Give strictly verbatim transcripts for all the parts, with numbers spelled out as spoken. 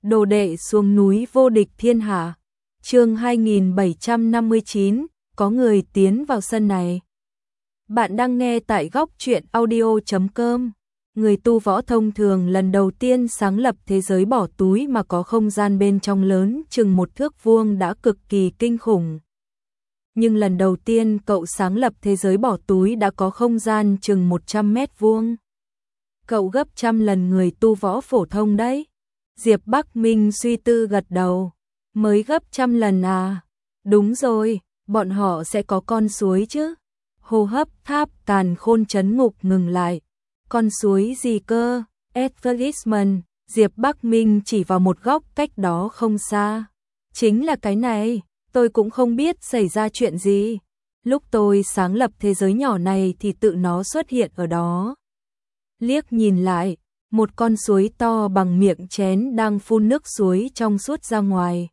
Đồ đệ xuống núi vô địch thiên hạ. Chương hai nghìn bảy trăm năm mươi chín, có người tiến vào sân này. Bạn đang nghe tại góc truyện audio chấm com. Người tu võ thông thường lần đầu tiên sáng lập thế giới bỏ túi mà có không gian bên trong lớn chừng một thước vuông đã cực kỳ kinh khủng. Nhưng lần đầu tiên cậu sáng lập thế giới bỏ túi đã có không gian chừng một trăm mét vuông. Cậu gấp trăm lần người tu võ phổ thông đấy. Diệp Bắc Minh suy tư gật đầu. Mới gấp trăm lần à? Đúng rồi, bọn họ sẽ có con suối chứ. Hô hấp tháp Càn Khôn Chấn Ngục ngừng lại. Con suối gì cơ? Advertisement. Diệp Bắc Minh chỉ vào một góc cách đó không xa. Chính là cái này, tôi cũng không biết xảy ra chuyện gì. Lúc tôi sáng lập thế giới nhỏ này thì tự nó xuất hiện ở đó. Liếc nhìn lại, một con suối to bằng miệng chén đang phun nước suối trong suốt ra ngoài.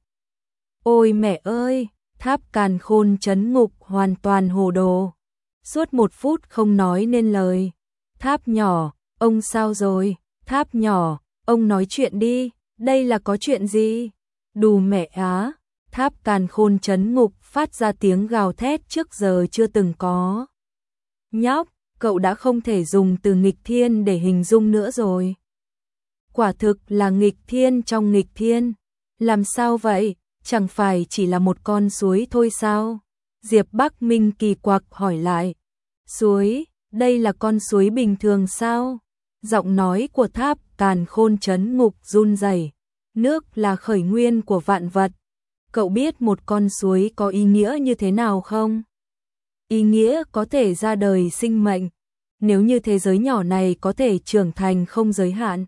Ôi mẹ ơi, tháp Càn Khôn Chấn Ngục hoàn toàn hồ đồ. Suốt một phút không nói nên lời. Tháp nhỏ, ông sao rồi? Tháp nhỏ, ông nói chuyện đi, đây là có chuyện gì? Đù mẹ á, tháp Càn Khôn Chấn Ngục phát ra tiếng gào thét trước giờ chưa từng có. Nhóc, cậu đã không thể dùng từ nghịch thiên để hình dung nữa rồi. Quả thực là nghịch thiên trong nghịch thiên. Làm sao vậy? Chẳng phải chỉ là một con suối thôi sao? Diệp Bắc Minh kỳ quặc hỏi lại. Suối, đây là con suối bình thường sao? Giọng nói của tháp Càn Khôn Chấn Ngục run rẩy. Nước là khởi nguyên của vạn vật. Cậu biết một con suối có ý nghĩa như thế nào không? Ý nghĩa có thể ra đời sinh mệnh. Nếu như thế giới nhỏ này có thể trưởng thành không giới hạn,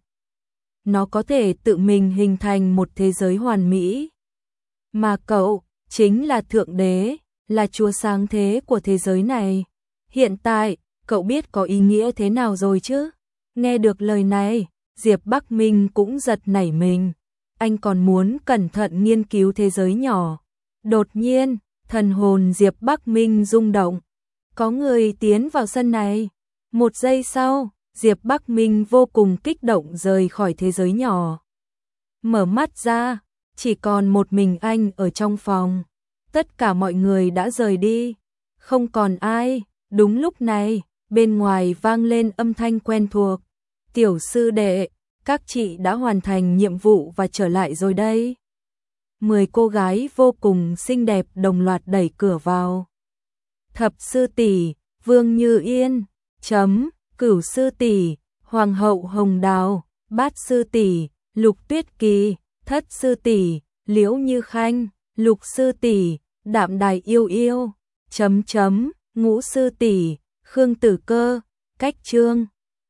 nó có thể tự mình hình thành một thế giới hoàn mỹ. Mà cậu, chính là Thượng Đế, là Chúa sáng thế của thế giới này. Hiện tại, cậu biết có ý nghĩa thế nào rồi chứ? Nghe được lời này, Diệp Bắc Minh cũng giật nảy mình. Anh còn muốn cẩn thận nghiên cứu thế giới nhỏ. Đột nhiên, thần hồn Diệp Bắc Minh rung động. Có người tiến vào sân này. Một giây sau, Diệp Bắc Minh vô cùng kích động rời khỏi thế giới nhỏ. Mở mắt ra, chỉ còn một mình anh ở trong phòng. Tất cả mọi người đã rời đi. Không còn ai. Đúng lúc này, bên ngoài vang lên âm thanh quen thuộc. Tiểu sư đệ, các chị đã hoàn thành nhiệm vụ và trở lại rồi đây. Mười cô gái vô cùng xinh đẹp đồng loạt đẩy cửa vào. Thập sư tỷ, Vương Như Yên, chấm, Cửu sư tỷ, Hoàng hậu Hồng Đào, Bát sư tỷ, Lục Tuyết Kỳ, Thất sư tỷ, Liễu Như Khanh, Lục sư tỷ, Đạm Đài Yêu Yêu, chấm chấm, Ngũ sư tỷ, Khương Tử Cơ, Cách Trương.